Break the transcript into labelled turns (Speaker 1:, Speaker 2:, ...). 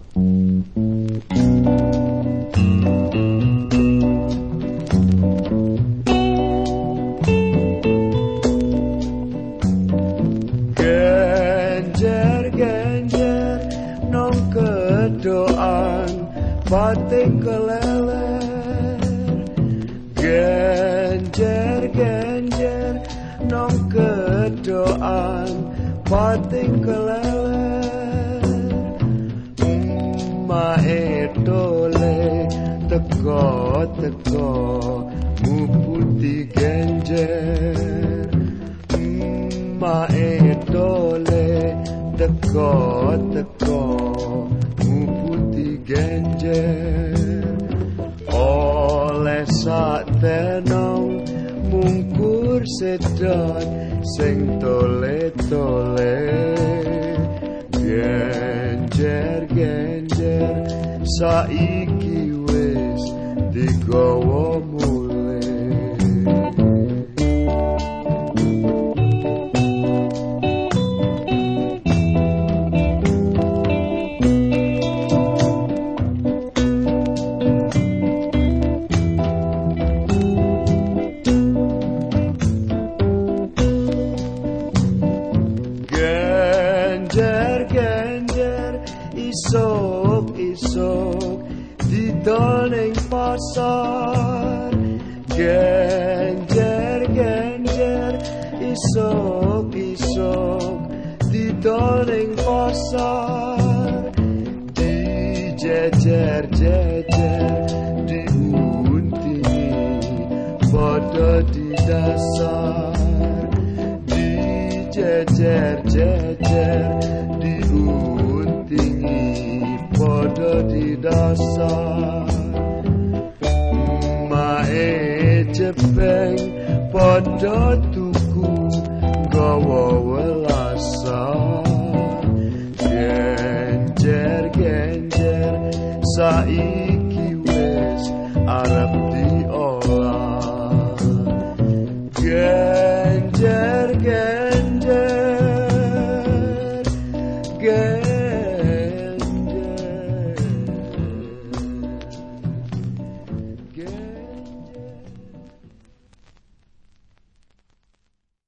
Speaker 1: Genjer-genjer nong kedoan batik keleler. Genjer-genjer nong kedoan batik keleler. Mae dole teko-teko mu putih genjer. Mae dole teko-teko mu putih genjer. Oleh sak tenong mungkur sedot sing tole-tole. Genjer-genjer saiki wis digawa mulih. Genjer-genjer isuk-isuk didol ning pasar. Genjer-genjer isuk-isuk didol ning pasar. Dijejer-jejer diuntingi padha di dasar. Dijejer-jejer diuntingi padha di dasar.